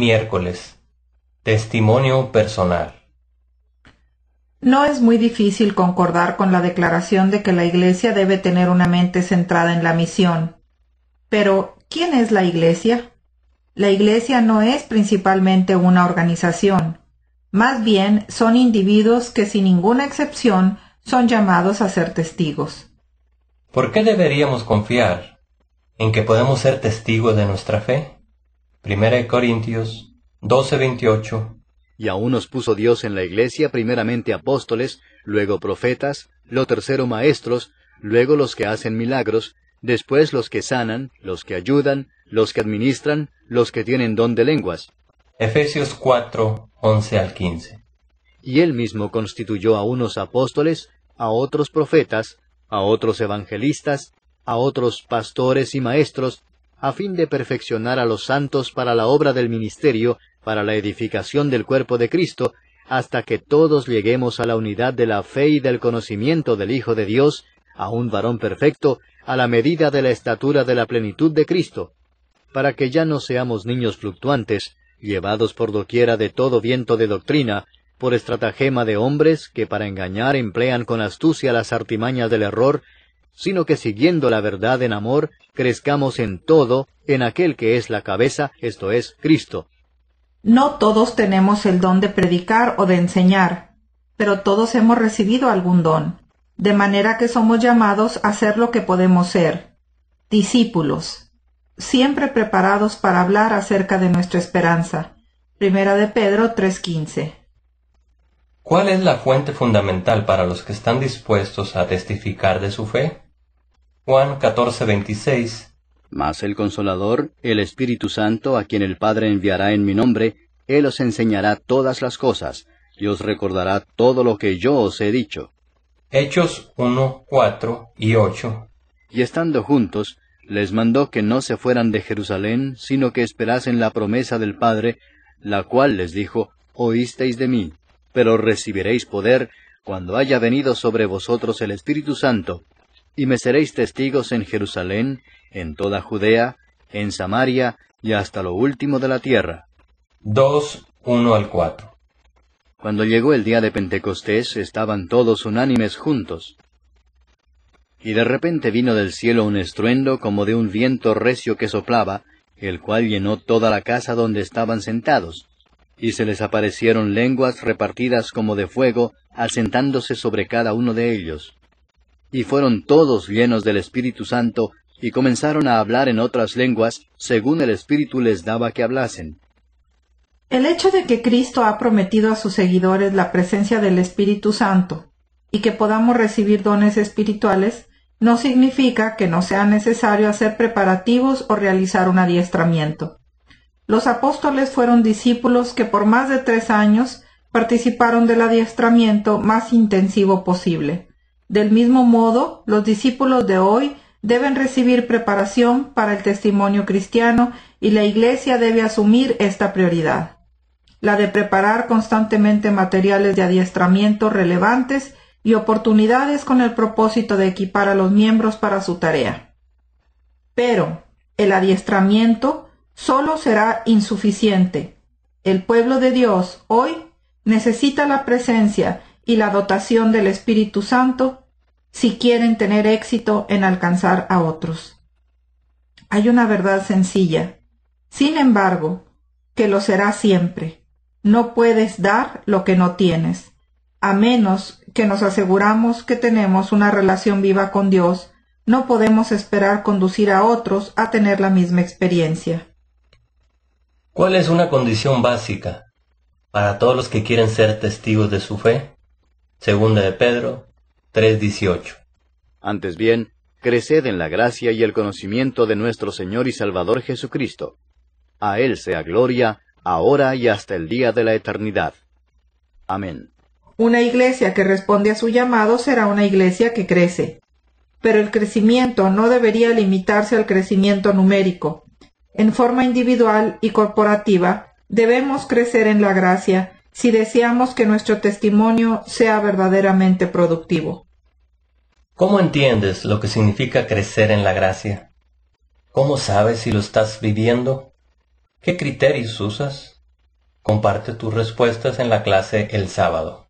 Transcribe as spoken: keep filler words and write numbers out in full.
Miércoles. Testimonio personal. No es muy difícil concordar con la declaración de que la Iglesia debe tener una mente centrada en la misión. Pero, ¿quién es la Iglesia? La Iglesia no es principalmente una organización. Más bien, son individuos que sin ninguna excepción son llamados a ser testigos. ¿Por qué deberíamos confiar en que podemos ser testigos de nuestra fe? Primera de Corintios doce veintiocho. Y aún nos puso Dios en la Iglesia primeramente apóstoles, luego profetas, lo tercero maestros, luego los que hacen milagros, después los que sanan, los que ayudan, los que administran, los que tienen don de lenguas. Efesios cuatro, once al quince. Y Él mismo constituyó a unos apóstoles, a otros profetas, a otros evangelistas, a otros pastores y maestros, a fin de perfeccionar a los santos para la obra del ministerio, para la edificación del cuerpo de Cristo, hasta que todos lleguemos a la unidad de la fe y del conocimiento del Hijo de Dios, a un varón perfecto, a la medida de la estatura de la plenitud de Cristo, para que ya no seamos niños fluctuantes, llevados por doquiera de todo viento de doctrina, por estratagema de hombres que para engañar emplean con astucia las artimañas del error, sino que siguiendo la verdad en amor, crezcamos en todo, en aquel que es la cabeza, esto es, Cristo. No todos tenemos el don de predicar o de enseñar, pero todos hemos recibido algún don, de manera que somos llamados a ser lo que podemos ser, discípulos, siempre preparados para hablar acerca de nuestra esperanza. Primera de Pedro tres quince. ¿Cuál es la fuente fundamental para los que están dispuestos a testificar de su fe? Juan catorce veintiséis. Mas el Consolador, el Espíritu Santo, a quien el Padre enviará en mi nombre, Él os enseñará todas las cosas, y os recordará todo lo que yo os he dicho. Hechos uno, cuatro y ocho. Y estando juntos, les mandó que no se fueran de Jerusalén, sino que esperasen la promesa del Padre, la cual les dijo, oísteis de mí, pero recibiréis poder cuando haya venido sobre vosotros el Espíritu Santo, y me seréis testigos en Jerusalén, en toda Judea, en Samaria, y hasta lo último de la tierra. dos, uno al cuatro. Cuando llegó el día de Pentecostés, estaban todos unánimes juntos. Y de repente vino del cielo un estruendo como de un viento recio que soplaba, el cual llenó toda la casa donde estaban sentados. Y se les aparecieron lenguas repartidas como de fuego, asentándose sobre cada uno de ellos. Y fueron todos llenos del Espíritu Santo, y comenzaron a hablar en otras lenguas, según el Espíritu les daba que hablasen. El hecho de que Cristo ha prometido a sus seguidores la presencia del Espíritu Santo, y que podamos recibir dones espirituales, no significa que no sea necesario hacer preparativos o realizar un adiestramiento. Los apóstoles fueron discípulos que por más de tres años participaron del adiestramiento más intensivo posible. Del mismo modo, los discípulos de hoy deben recibir preparación para el testimonio cristiano y la Iglesia debe asumir esta prioridad, la de preparar constantemente materiales de adiestramiento relevantes y oportunidades con el propósito de equipar a los miembros para su tarea. Pero el adiestramiento solo será insuficiente. El pueblo de Dios hoy necesita la presencia y la dotación del Espíritu Santo si quieren tener éxito en alcanzar a otros. Hay una verdad sencilla, sin embargo, que lo será siempre. No puedes dar lo que no tienes, a menos que nos aseguramos que tenemos una relación viva con Dios. No podemos esperar conducir a otros a tener la misma experiencia. ¿Cuál es una condición básica para todos los que quieren ser testigos de su fe? Segunda de Pedro tres dieciocho. Antes bien, creced en la gracia y el conocimiento de nuestro Señor y Salvador Jesucristo. A Él sea gloria, ahora y hasta el día de la eternidad. Amén. Una iglesia que responde a su llamado será una iglesia que crece. Pero el crecimiento no debería limitarse al crecimiento numérico. En forma individual y corporativa, debemos crecer en la gracia si deseamos que nuestro testimonio sea verdaderamente productivo. ¿Cómo entiendes lo que significa crecer en la gracia? ¿Cómo sabes si lo estás viviendo? ¿Qué criterios usas? Comparte tus respuestas en la clase el sábado.